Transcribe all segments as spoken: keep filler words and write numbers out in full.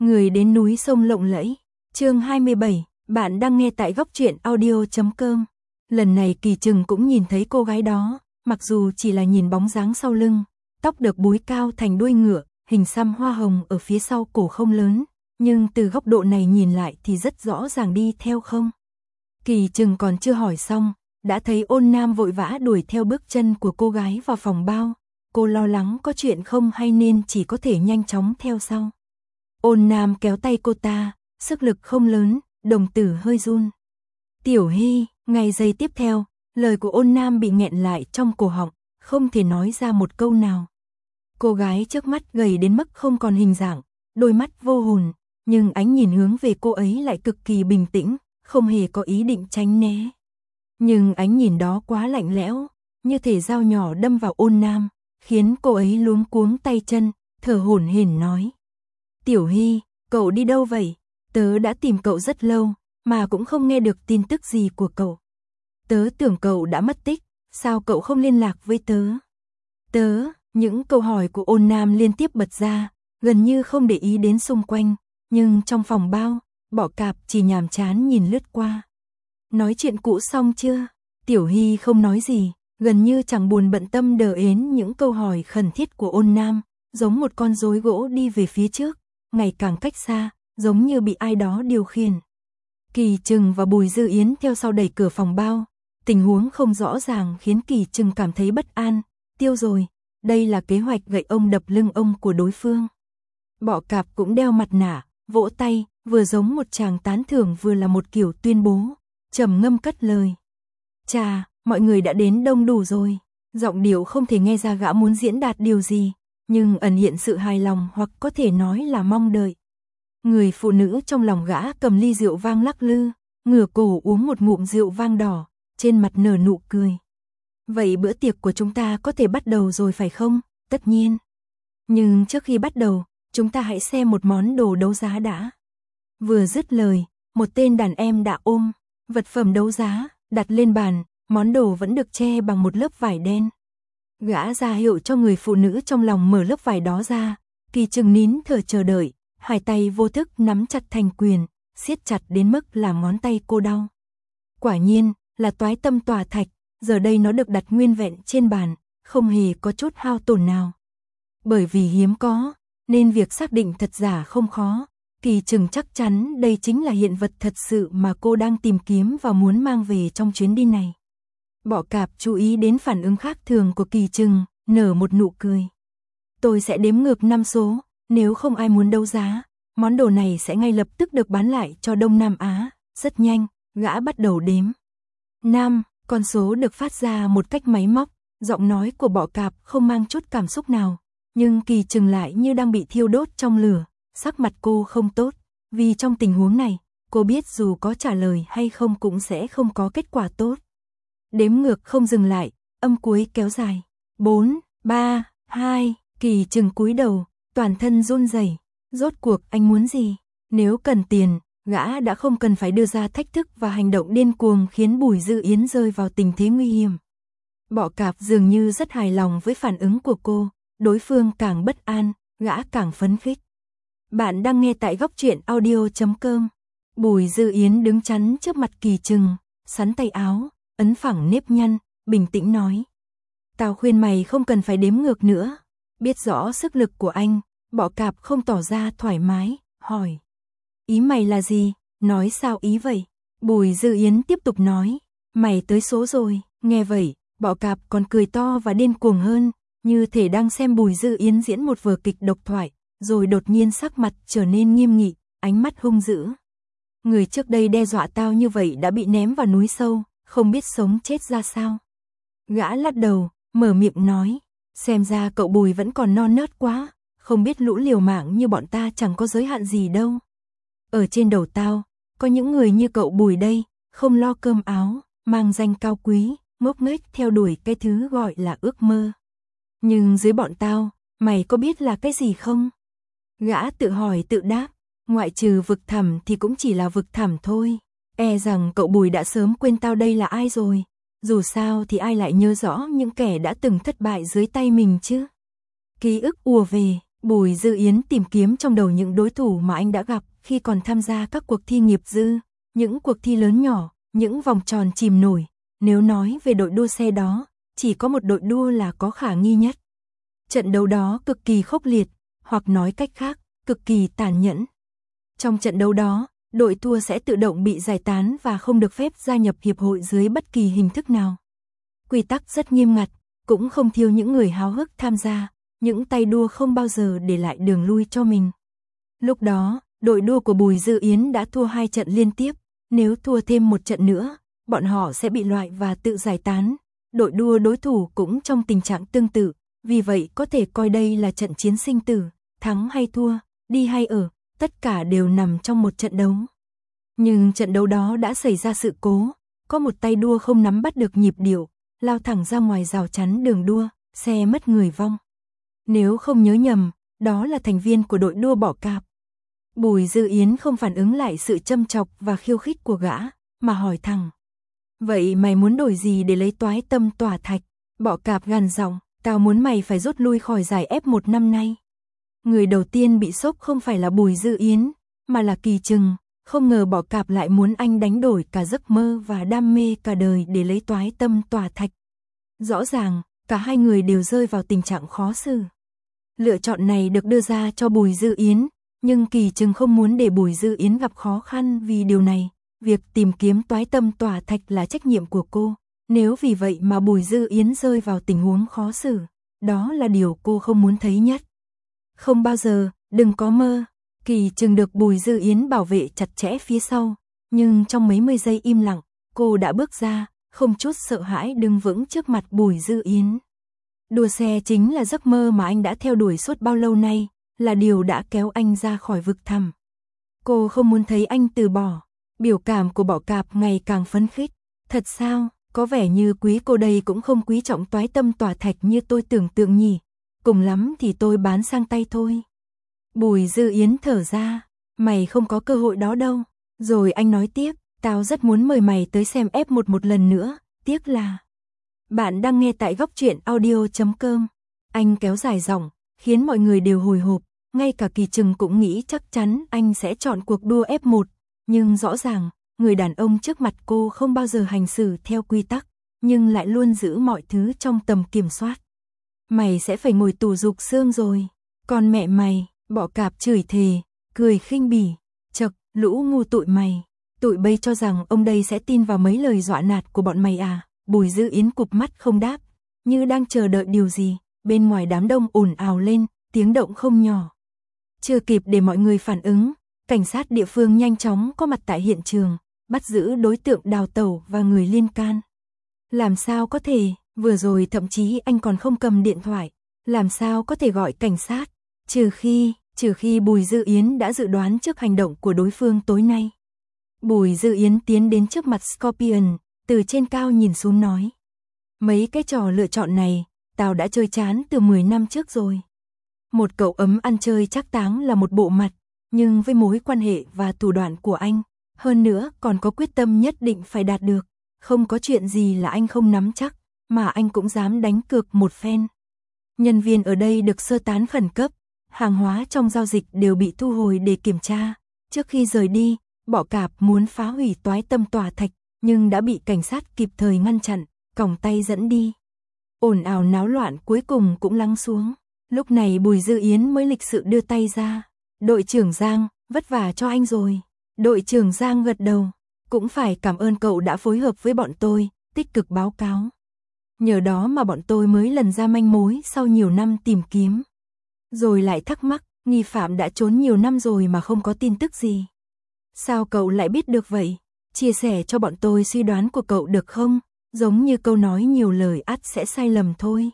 Người đến núi sông lộng lẫy. Chương hai mươi bảy, bạn đang nghe tại góc truyện audio chấm com. Lần này Kỳ Trừng cũng nhìn thấy cô gái đó, mặc dù chỉ là nhìn bóng dáng sau lưng, tóc được búi cao thành đuôi ngựa, hình xăm hoa hồng ở phía sau cổ không lớn, nhưng từ góc độ này nhìn lại thì rất rõ ràng đi theo không. Kỳ Trừng còn chưa hỏi xong, đã thấy Ôn Nam vội vã đuổi theo bước chân của cô gái vào phòng bao. Cô lo lắng có chuyện không hay nên chỉ có thể nhanh chóng theo sau. Ôn Nam kéo tay cô ta, sức lực không lớn, đồng tử hơi run. Tiểu Hy, ngay giây tiếp theo, lời của Ôn Nam bị nghẹn lại trong cổ họng, không thể nói ra một câu nào. Cô gái trước mắt gầy đến mức không còn hình dạng, đôi mắt vô hồn, nhưng ánh nhìn hướng về cô ấy lại cực kỳ bình tĩnh, không hề có ý định tránh né. Nhưng ánh nhìn đó quá lạnh lẽo, như thể dao nhỏ đâm vào Ôn Nam, khiến cô ấy luống cuống tay chân, thở hổn hển nói. Tiểu Hy, cậu đi đâu vậy? Tớ đã tìm cậu rất lâu, mà cũng không nghe được tin tức gì của cậu. Tớ tưởng cậu đã mất tích, sao cậu không liên lạc với tớ? Tớ, những câu hỏi của Ôn Nam liên tiếp bật ra, gần như không để ý đến xung quanh, nhưng trong phòng bao, Bọ Cạp chỉ nhàm chán nhìn lướt qua. Nói chuyện cũ xong chưa? Tiểu Hy không nói gì, gần như chẳng buồn bận tâm đờ ến những câu hỏi khẩn thiết của Ôn Nam, giống một con rối gỗ đi về phía trước, ngày càng cách xa, giống như bị ai đó điều khiển. Kỳ Trừng và Bùi Dư Yến theo sau đẩy cửa phòng bao, tình huống không rõ ràng khiến Kỳ Trừng cảm thấy bất an, tiêu rồi, đây là kế hoạch gậy ông đập lưng ông của đối phương. Bọ Cạp cũng đeo mặt nạ, vỗ tay, vừa giống một chàng tán thưởng vừa là một kiểu tuyên bố, trầm ngâm cất lời. Chà, mọi người đã đến đông đủ rồi, giọng điệu không thể nghe ra gã muốn diễn đạt điều gì, nhưng ẩn hiện sự hài lòng hoặc có thể nói là mong đợi. Người phụ nữ trong lòng gã cầm ly rượu vang lắc lư, ngửa cổ uống một ngụm rượu vang đỏ, trên mặt nở nụ cười. Vậy bữa tiệc của chúng ta có thể bắt đầu rồi phải không? Tất nhiên. Nhưng trước khi bắt đầu, chúng ta hãy xem một món đồ đấu giá đã. Vừa dứt lời, một tên đàn em đã ôm vật phẩm đấu giá, đặt lên bàn, món đồ vẫn được che bằng một lớp vải đen. Gã ra hiệu cho người phụ nữ trong lòng mở lớp vải đó ra, Kỳ Trừng nín thở chờ đợi, hai tay vô thức nắm chặt thành quyền, siết chặt đến mức làm ngón tay cô đau. Quả nhiên, là toái tâm tỏa thạch, giờ đây nó được đặt nguyên vẹn trên bàn, không hề có chút hao tổn nào. Bởi vì hiếm có, nên việc xác định thật giả không khó, Kỳ Trừng chắc chắn đây chính là hiện vật thật sự mà cô đang tìm kiếm và muốn mang về trong chuyến đi này. Bọ Cạp chú ý đến phản ứng khác thường của Kỳ Trừng, nở một nụ cười. Tôi sẽ đếm ngược năm số, nếu không ai muốn đấu giá, món đồ này sẽ ngay lập tức được bán lại cho Đông Nam Á. Rất nhanh, gã bắt đầu đếm. Năm, con số được phát ra một cách máy móc, giọng nói của Bọ Cạp không mang chút cảm xúc nào, nhưng Kỳ Trừng lại như đang bị thiêu đốt trong lửa, sắc mặt cô không tốt, vì trong tình huống này, cô biết dù có trả lời hay không cũng sẽ không có kết quả tốt. Đếm ngược không dừng lại, âm cuối kéo dài. bốn, ba, hai, Kỳ Trừng cúi đầu, toàn thân run rẩy. Rốt cuộc anh muốn gì? Nếu cần tiền, gã đã không cần phải đưa ra thách thức và hành động điên cuồng khiến Bùi Dư Yến rơi vào tình thế nguy hiểm. Bọ Cạp dường như rất hài lòng với phản ứng của cô, đối phương càng bất an, gã càng phấn khích. Bạn đang nghe tại góc truyện audio chấm com. Bùi Dư Yến đứng chắn trước mặt Kỳ Trừng, sắn tay áo, ấn phẳng nếp nhăn, bình tĩnh nói. Tao khuyên mày không cần phải đếm ngược nữa. Biết rõ sức lực của anh, Bọ Cạp không tỏ ra thoải mái, hỏi. Ý mày là gì? Nói sao ý vậy? Bùi Dư Yến tiếp tục nói. Mày tới số rồi. Nghe vậy, Bọ Cạp còn cười to và điên cuồng hơn, như thể đang xem Bùi Dư Yến diễn một vở kịch độc thoại, rồi đột nhiên sắc mặt trở nên nghiêm nghị, ánh mắt hung dữ. Người trước đây đe dọa tao như vậy đã bị ném vào núi sâu, không biết sống chết ra sao. Gã lắc đầu, mở miệng nói. Xem ra cậu Bùi vẫn còn non nớt quá, không biết lũ liều mạng như bọn ta chẳng có giới hạn gì đâu. Ở trên đầu tao, có những người như cậu Bùi đây, không lo cơm áo, mang danh cao quý, ngốc nghếch theo đuổi cái thứ gọi là ước mơ. Nhưng dưới bọn tao, mày có biết là cái gì không? Gã tự hỏi tự đáp, ngoại trừ vực thẳm thì cũng chỉ là vực thẳm thôi. E rằng cậu Bùi đã sớm quên tao đây là ai rồi. Dù sao thì ai lại nhớ rõ những kẻ đã từng thất bại dưới tay mình chứ. Ký ức ùa về, Bùi Dư Yến tìm kiếm trong đầu những đối thủ mà anh đã gặp khi còn tham gia các cuộc thi nghiệp dư, những cuộc thi lớn nhỏ, những vòng tròn chìm nổi. Nếu nói về đội đua xe đó, chỉ có một đội đua là có khả nghi nhất. Trận đấu đó cực kỳ khốc liệt, hoặc nói cách khác, cực kỳ tàn nhẫn. Trong trận đấu đó, đội thua sẽ tự động bị giải tán và không được phép gia nhập hiệp hội dưới bất kỳ hình thức nào. Quy tắc rất nghiêm ngặt, cũng không thiếu những người háo hức tham gia, những tay đua không bao giờ để lại đường lui cho mình. Lúc đó, đội đua của Bùi Dư Yến đã thua hai trận liên tiếp, nếu thua thêm một trận nữa, bọn họ sẽ bị loại và tự giải tán. Đội đua đối thủ cũng trong tình trạng tương tự, vì vậy có thể coi đây là trận chiến sinh tử, thắng hay thua, đi hay ở, tất cả đều nằm trong một trận đấu. Nhưng trận đấu đó đã xảy ra sự cố, có một tay đua không nắm bắt được nhịp điệu, lao thẳng ra ngoài rào chắn đường đua, xe mất người vong. Nếu không nhớ nhầm, đó là thành viên của đội đua Bỏ Cạp. Bùi Dư Yến không phản ứng lại sự châm chọc và khiêu khích của gã, mà hỏi thẳng. Vậy mày muốn đổi gì để lấy toái tâm tỏa thạch? Bỏ Cạp gằn giọng, tao muốn mày phải rút lui khỏi giải ép một năm nay. Người đầu tiên bị sốc không phải là Bùi Dư Yến, mà là Kỳ Trừng. Không ngờ Bỏ Cạp lại muốn anh đánh đổi cả giấc mơ và đam mê cả đời để lấy toái tâm tỏa thạch. Rõ ràng, cả hai người đều rơi vào tình trạng khó xử. Lựa chọn này được đưa ra cho Bùi Dư Yến, nhưng Kỳ Trừng không muốn để Bùi Dư Yến gặp khó khăn vì điều này. Việc tìm kiếm toái tâm tỏa thạch là trách nhiệm của cô. Nếu vì vậy mà Bùi Dư Yến rơi vào tình huống khó xử, đó là điều cô không muốn thấy nhất. Không bao giờ, đừng có mơ. Kỳ Trừng được Bùi Dư Yến bảo vệ chặt chẽ phía sau, nhưng trong mấy mươi giây im lặng, cô đã bước ra, không chút sợ hãi đứng vững trước mặt Bùi Dư Yến. Đua xe chính là giấc mơ mà anh đã theo đuổi suốt bao lâu nay, là điều đã kéo anh ra khỏi vực thẳm. Cô không muốn thấy anh từ bỏ. Biểu cảm của Bỏ Cạp ngày càng phấn khích. Thật sao, có vẻ như quý cô đây cũng không quý trọng toái tâm tỏa thạch như tôi tưởng tượng nhỉ. Cùng lắm thì tôi bán sang tay thôi. Bùi Dư Yến thở ra, mày không có cơ hội đó đâu. Rồi anh nói tiếp, tao rất muốn mời mày tới xem ép một một lần nữa, tiếc là... Bạn đang nghe tại góc truyện audio chấm com. Anh kéo dài giọng, khiến mọi người đều hồi hộp, ngay cả Kỳ Trừng cũng nghĩ chắc chắn anh sẽ chọn cuộc đua ép một. Nhưng rõ ràng, người đàn ông trước mặt cô không bao giờ hành xử theo quy tắc, nhưng lại luôn giữ mọi thứ trong tầm kiểm soát. Mày sẽ phải ngồi tù dục xương rồi. Còn mẹ mày, Bỏ Cạp chửi thề, cười khinh bỉ. Chậc, lũ ngu tụi mày. Tụi bây cho rằng ông đây sẽ tin vào mấy lời dọa nạt của bọn mày à? Bùi Dư Yến cụp mắt không đáp, như đang chờ đợi điều gì. Bên ngoài đám đông ồn ào lên, tiếng động không nhỏ. Chưa kịp để mọi người phản ứng, cảnh sát địa phương nhanh chóng có mặt tại hiện trường, bắt giữ đối tượng đào tẩu và người liên can. Làm sao có thể, vừa rồi thậm chí anh còn không cầm điện thoại, làm sao có thể gọi cảnh sát, trừ khi, trừ khi Bùi Dư Yến đã dự đoán trước hành động của đối phương tối nay. Bùi Dư Yến tiến đến trước mặt Scorpion, từ trên cao nhìn xuống nói. Mấy cái trò lựa chọn này, tao đã chơi chán từ mười năm trước rồi. Một cậu ấm ăn chơi trác táng là một bộ mặt, nhưng với mối quan hệ và thủ đoạn của anh, hơn nữa còn có quyết tâm nhất định phải đạt được, không có chuyện gì là anh không nắm chắc, mà anh cũng dám đánh cược một phen. Nhân viên ở đây được sơ tán khẩn cấp, hàng hóa trong giao dịch đều bị thu hồi để kiểm tra. Trước khi rời đi, Bỏ Cạp muốn phá hủy toái tâm tỏa thạch, nhưng đã bị cảnh sát kịp thời ngăn chặn, còng tay dẫn đi. Ồn ào náo loạn cuối cùng cũng lắng xuống. Lúc này Bùi Dư Yến mới lịch sự đưa tay ra. Đội trưởng Giang, vất vả cho anh rồi. Đội trưởng Giang gật đầu. Cũng phải cảm ơn cậu đã phối hợp với bọn tôi, tích cực báo cáo. Nhờ đó mà bọn tôi mới lần ra manh mối sau nhiều năm tìm kiếm. Rồi lại thắc mắc, nghi phạm đã trốn nhiều năm rồi mà không có tin tức gì. Sao cậu lại biết được vậy? Chia sẻ cho bọn tôi suy đoán của cậu được không? Giống như câu nói nhiều lời ắt sẽ sai lầm thôi.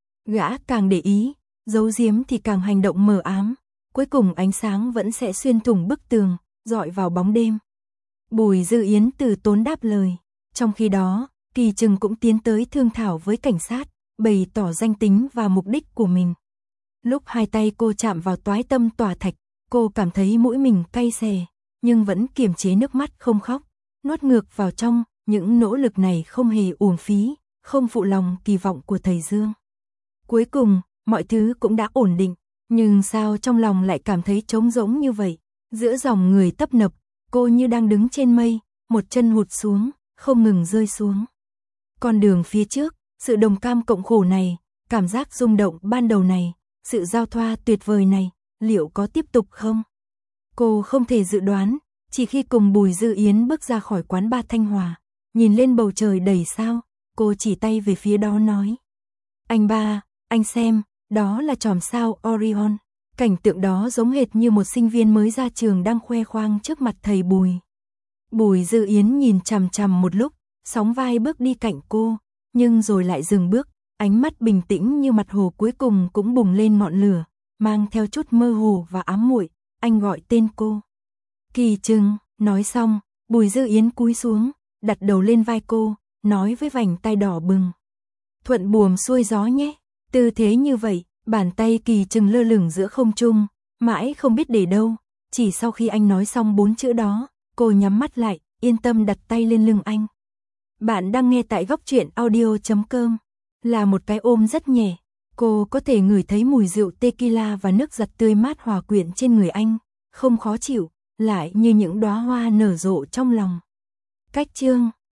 Gã càng để ý, giấu giếm thì càng hành động mờ ám. Cuối cùng ánh sáng vẫn sẽ xuyên thủng bức tường, dọi vào bóng đêm. Bùi Dư Yến từ tốn đáp lời. Trong khi đó, Kỳ Trừng cũng tiến tới thương thảo với cảnh sát, bày tỏ danh tính và mục đích của mình. Lúc hai tay cô chạm vào toái tâm tỏa thạch, cô cảm thấy mũi mình cay xè, nhưng vẫn kiềm chế nước mắt không khóc, nuốt ngược vào trong. Những nỗ lực này không hề uổng phí, không phụ lòng kỳ vọng của thầy Dương. Cuối cùng, mọi thứ cũng đã ổn định. Nhưng sao trong lòng lại cảm thấy trống rỗng như vậy, giữa dòng người tấp nập, cô như đang đứng trên mây, một chân hụt xuống, không ngừng rơi xuống. Con đường phía trước, sự đồng cam cộng khổ này, cảm giác rung động ban đầu này, sự giao thoa tuyệt vời này, liệu có tiếp tục không? Cô không thể dự đoán, chỉ khi cùng Bùi Dư Yến bước ra khỏi quán bar Thanh Hòa, nhìn lên bầu trời đầy sao, cô chỉ tay về phía đó nói. Anh ba, anh xem, đó là chòm sao Orion. Cảnh tượng đó giống hệt như một sinh viên mới ra trường đang khoe khoang trước mặt thầy Bùi. Bùi Dư Yến nhìn chằm chằm một lúc, sóng vai bước đi cạnh cô, nhưng rồi lại dừng bước, ánh mắt bình tĩnh như mặt hồ cuối cùng cũng bùng lên ngọn lửa, mang theo chút mơ hồ và ám muội. Anh gọi tên cô. Kỳ Trừng, nói xong, Bùi Dư Yến cúi xuống, đặt đầu lên vai cô, nói với vành tay đỏ bừng. Thuận buồm xuôi gió nhé. Tư thế như vậy, bàn tay Kỳ Trừng lơ lửng giữa không trung, mãi không biết để đâu. Chỉ sau khi anh nói xong bốn chữ đó, cô nhắm mắt lại, yên tâm đặt tay lên lưng anh. Bạn đang nghe tại góc truyện audio chấm com. Là một cái ôm rất nhẹ, cô có thể ngửi thấy mùi rượu tequila và nước giặt tươi mát hòa quyện trên người anh, không khó chịu, lại như những đóa hoa nở rộ trong lòng. Cách chương